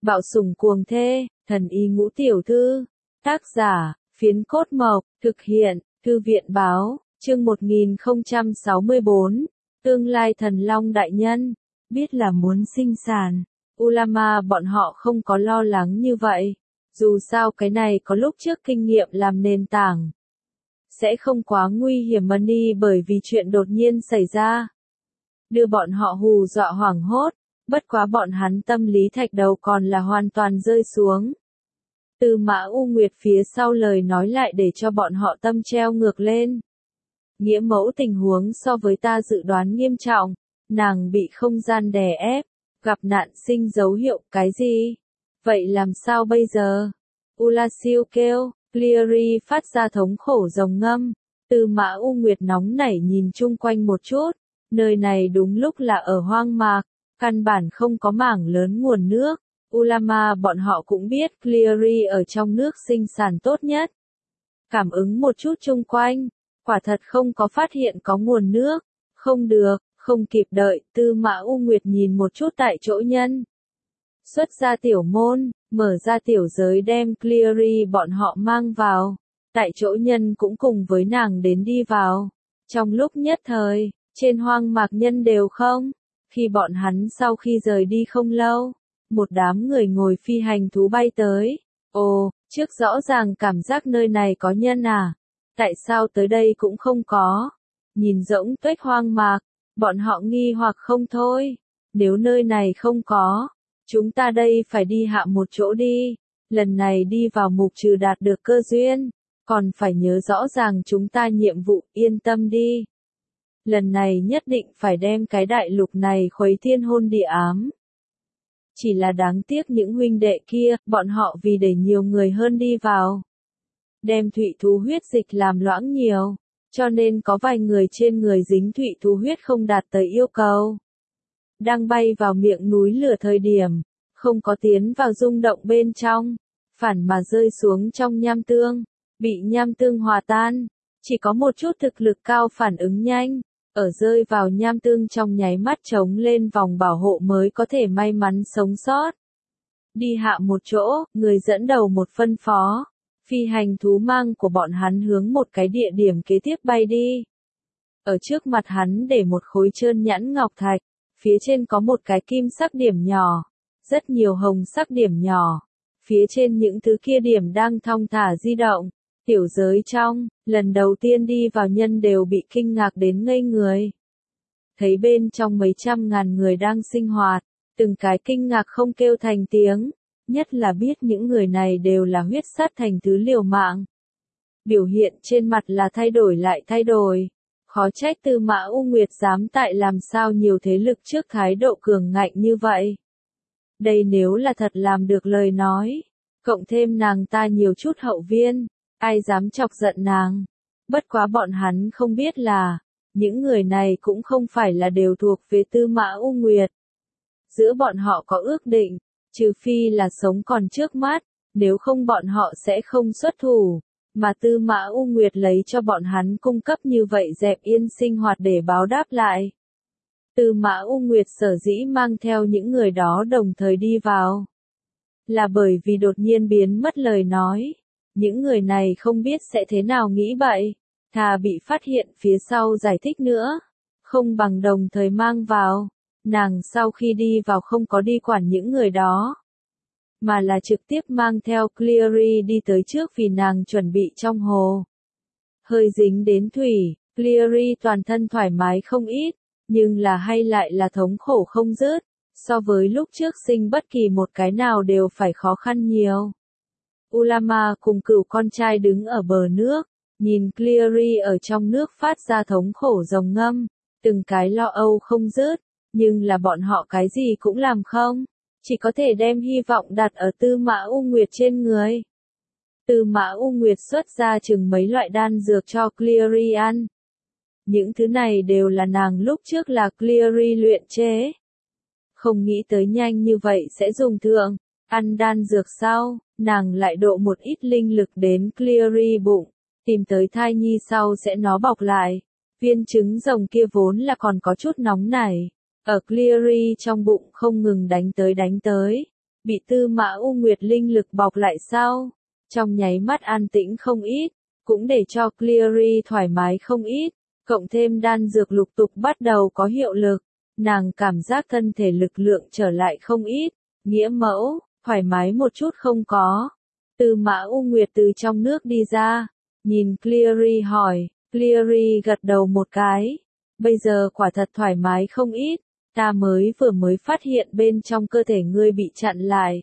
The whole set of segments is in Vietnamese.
Bạo sủng cuồng thê, thần y ngũ tiểu thư. Tác giả, Phiến Cốt Mộc, thực hiện, Thư viện báo, chương 1064, tương lai thần long đại nhân, biết là muốn sinh sản. Ulama bọn họ không có lo lắng như vậy, dù sao cái này có lúc trước kinh nghiệm làm nền tảng. Sẽ không quá nguy hiểm money bởi vì chuyện đột nhiên xảy ra. Đưa bọn họ hù dọa hoảng hốt, bất quá bọn hắn tâm lý thạch đầu còn là hoàn toàn rơi xuống. Tư Mã U Nguyệt phía sau lời nói lại để cho bọn họ tâm treo ngược lên. Nghĩa mẫu tình huống so với ta dự đoán nghiêm trọng, nàng bị không gian đè ép, gặp nạn sinh dấu hiệu cái gì? Vậy làm sao bây giờ? Ulasiu kêu, Cleary phát ra thống khổ rồng ngâm. Tư Mã U Nguyệt nóng nảy nhìn chung quanh một chút, nơi này đúng lúc là ở hoang mạc, căn bản không có mảng lớn nguồn nước. Ulama bọn họ cũng biết Cleary ở trong nước sinh sản tốt nhất. Cảm ứng một chút chung quanh, quả thật không có phát hiện có nguồn nước. Không được, không kịp đợi, Tư Mã U Nguyệt nhìn một chút tại chỗ nhân. Xuất ra tiểu môn, mở ra tiểu giới đem Cleary bọn họ mang vào. Tại chỗ nhân cũng cùng với nàng đến đi vào. Trong lúc nhất thời, trên hoang mạc nhân đều không. Khi bọn hắn sau khi rời đi không lâu, một đám người ngồi phi hành thú bay tới. Ồ, trước rõ ràng cảm giác nơi này có nhân à? Tại sao tới đây cũng không có? Nhìn rỗng tuếch hoang mạc, bọn họ nghi hoặc không thôi. Nếu nơi này không có, chúng ta đây phải đi hạ một chỗ đi. Lần này đi vào mục trừ đạt được cơ duyên, còn phải nhớ rõ ràng chúng ta nhiệm vụ, yên tâm đi. Lần này nhất định phải đem cái đại lục này khuấy thiên hôn địa ám. Chỉ là đáng tiếc những huynh đệ kia, bọn họ vì để nhiều người hơn đi vào. Đem thủy thú huyết dịch làm loãng nhiều, cho nên có vài người trên người dính thủy thú huyết không đạt tới yêu cầu. Đang bay vào miệng núi lửa thời điểm, không có tiến vào rung động bên trong, phản mà rơi xuống trong nham tương, bị nham tương hòa tan, chỉ có một chút thực lực cao phản ứng nhanh. Ở rơi vào nham tương trong nháy mắt chống lên vòng bảo hộ mới có thể may mắn sống sót. Đi hạ một chỗ, người dẫn đầu một phân phó. Phi hành thú mang của bọn hắn hướng một cái địa điểm kế tiếp bay đi. Ở trước mặt hắn để một khối trơn nhẵn ngọc thạch, phía trên có một cái kim sắc điểm nhỏ, rất nhiều hồng sắc điểm nhỏ. Phía trên những thứ kia điểm đang thong thả di động. Tiểu giới trong, lần đầu tiên đi vào nhân đều bị kinh ngạc đến ngây người. Thấy bên trong mấy trăm ngàn người đang sinh hoạt, từng cái kinh ngạc không kêu thành tiếng, nhất là biết những người này đều là huyết sát thành thứ liều mạng. Biểu hiện trên mặt là thay đổi lại thay đổi. Khó trách Tư Mã U Nguyệt dám tại làm sao nhiều thế lực trước thái độ cường ngạnh như vậy. Đây nếu là thật làm được lời nói, cộng thêm nàng ta nhiều chút hậu viên. Ai dám chọc giận nàng? Bất quá bọn hắn không biết là, những người này cũng không phải là đều thuộc về Tư Mã U Nguyệt. Giữa bọn họ có ước định, trừ phi là sống còn trước mắt, nếu không bọn họ sẽ không xuất thủ, mà Tư Mã U Nguyệt lấy cho bọn hắn cung cấp như vậy dẹp yên sinh hoạt để báo đáp lại. Tư Mã U Nguyệt sở dĩ mang theo những người đó đồng thời đi vào, là bởi vì đột nhiên biến mất lời nói. Những người này không biết sẽ thế nào nghĩ bậy, thà bị phát hiện phía sau giải thích nữa, không bằng đồng thời mang vào. Nàng sau khi đi vào không có đi quản những người đó, mà là trực tiếp mang theo Cleary đi tới trước vì nàng chuẩn bị trong hồ. Hơi dính đến thủy, Cleary toàn thân thoải mái không ít, nhưng là hay lại là thống khổ không dứt, so với lúc trước sinh bất kỳ một cái nào đều phải khó khăn nhiều. Ulama cùng cửu con trai đứng ở bờ nước, nhìn Cleary ở trong nước phát ra thống khổ rồng ngâm, từng cái lo âu không dứt, nhưng là bọn họ cái gì cũng làm không, chỉ có thể đem hy vọng đặt ở Tư Mã U Nguyệt trên người. Tư Mã U Nguyệt xuất ra chừng mấy loại đan dược cho Cleary ăn. Những thứ này đều là nàng lúc trước là Cleary luyện chế. Không nghĩ tới nhanh như vậy sẽ dùng thượng. Ăn đan dược sau, nàng lại độ một ít linh lực đến Cleary bụng, tìm tới thai nhi sau sẽ nó bọc lại. Viên trứng rồng kia vốn là còn có chút nóng nảy, ở Cleary trong bụng không ngừng đánh tới. bị Tư Mã U Nguyệt linh lực bọc lại sau, trong nháy mắt an tĩnh không ít, cũng để cho Cleary thoải mái không ít, cộng thêm đan dược lục tục bắt đầu có hiệu lực, nàng cảm giác thân thể lực lượng trở lại không ít, nghĩa mẫu, thoải mái một chút không có. Tư Mã U Nguyệt từ trong nước đi ra, nhìn Cleary hỏi, Cleary gật đầu một cái, bây giờ quả thật thoải mái không ít, ta vừa mới phát hiện bên trong cơ thể ngươi bị chặn lại,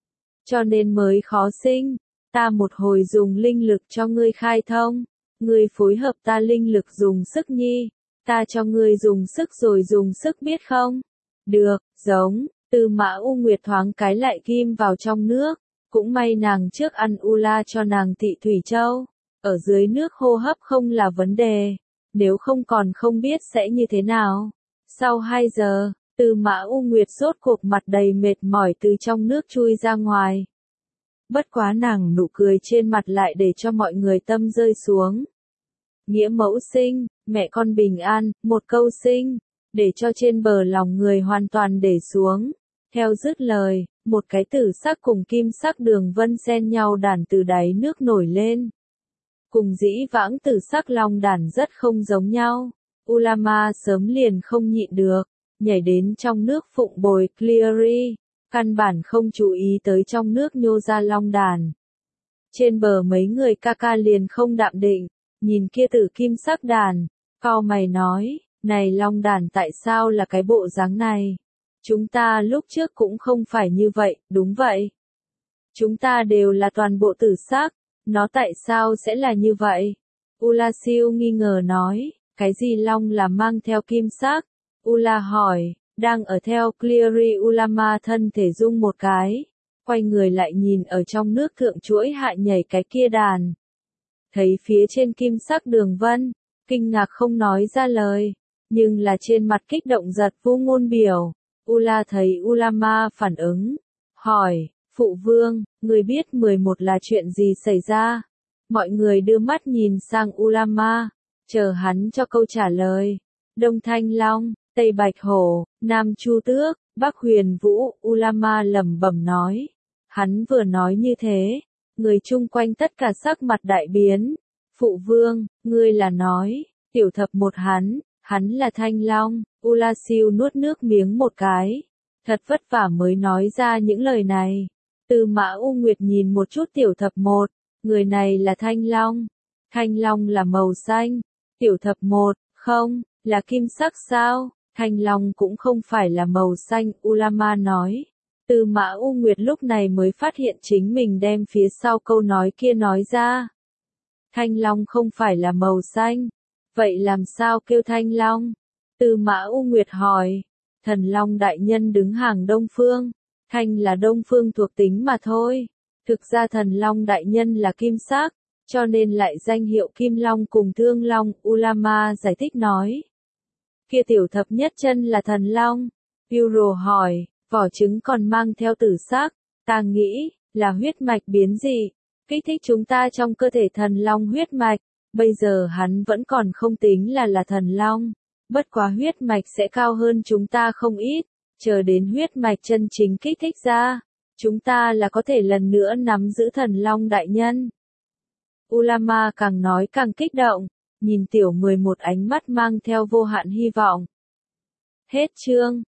cho nên mới khó sinh, ta một hồi dùng linh lực cho ngươi khai thông, ngươi phối hợp ta linh lực dùng sức nhi, ta cho ngươi dùng sức rồi dùng sức biết không? Được, giống, Tư Mã U Nguyệt thoáng cái lại kim vào trong nước, cũng may nàng trước ăn Ula cho nàng Tị Thủy Châu, ở dưới nước hô hấp không là vấn đề, nếu không còn không biết sẽ như thế nào. Sau 2 giờ, Tư Mã U Nguyệt rốt cuộc mặt đầy mệt mỏi từ trong nước chui ra ngoài. Bất quá nàng nụ cười trên mặt lại để cho mọi người tâm rơi xuống. Nghĩa mẫu sinh, mẹ con bình an, một câu sinh, để cho trên bờ lòng người hoàn toàn để xuống. Theo dứt lời, một cái tử sắc cùng kim sắc đường vân xen nhau đàn từ đáy nước nổi lên. Cùng dĩ vãng tử sắc long đàn rất không giống nhau. Ulama sớm liền không nhịn được, nhảy đến trong nước phụng bồi Cleary, căn bản không chú ý tới trong nước nhô ra long đàn. Trên bờ mấy người ca ca liền không đạm định, nhìn kia tử kim sắc đàn, cau mày nói, này long đàn tại sao là cái bộ dáng này? Chúng ta lúc trước cũng không phải như vậy, đúng vậy. Chúng ta đều là toàn bộ tử sắc, nó tại sao sẽ là như vậy? Ula siêu nghi ngờ nói, cái gì long là mang theo kim sắc? Ula hỏi, đang ở theo Cleary Ulama thân thể rung một cái, quay người lại nhìn ở trong nước thượng chuỗi hạ nhảy cái kia đàn. Thấy phía trên kim sắc đường vân, kinh ngạc không nói ra lời, nhưng là trên mặt kích động giật vô ngôn biểu. Ula thấy Ulama phản ứng, hỏi, phụ vương, người biết 11 là chuyện gì xảy ra? Mọi người đưa mắt nhìn sang Ulama, chờ hắn cho câu trả lời. Đông Thanh Long, Tây Bạch Hổ, Nam Chu Tước, Bắc Huyền Vũ, Ulama lẩm bẩm nói. Hắn vừa nói như thế, người chung quanh tất cả sắc mặt đại biến. Phụ vương, ngươi là nói, tiểu thập một hắn là Thanh Long. Ula siêu nuốt nước miếng một cái, thật vất vả mới nói ra những lời này. Tư Mã U Nguyệt nhìn một chút tiểu thập một, người này là Thanh Long. Thanh Long là màu xanh, tiểu thập một, không, là kim sắc sao? Thanh Long cũng không phải là màu xanh, Ulama nói. Tư Mã U Nguyệt lúc này mới phát hiện chính mình đem phía sau câu nói kia nói ra. Thanh Long không phải là màu xanh, vậy làm sao kêu Thanh Long? Tư Mã U Nguyệt hỏi, thần Long đại nhân đứng hàng Đông Phương, Thanh là Đông Phương thuộc tính mà thôi. Thực ra thần Long đại nhân là kim sắc, cho nên lại danh hiệu Kim Long cùng Thương Long, Ulama giải thích nói. Kia tiểu thập nhất chân là thần Long. Euro hỏi, vỏ trứng còn mang theo tử sắc, ta nghĩ, là huyết mạch biến dị, kích thích chúng ta trong cơ thể thần Long huyết mạch, bây giờ hắn vẫn còn không tính là thần Long. Bất quá huyết mạch sẽ cao hơn chúng ta không ít, chờ đến huyết mạch chân chính kích thích ra, chúng ta là có thể lần nữa nắm giữ thần Long đại nhân. Ulama càng nói càng kích động, nhìn tiểu 11 ánh mắt mang theo vô hạn hy vọng. Hết chương.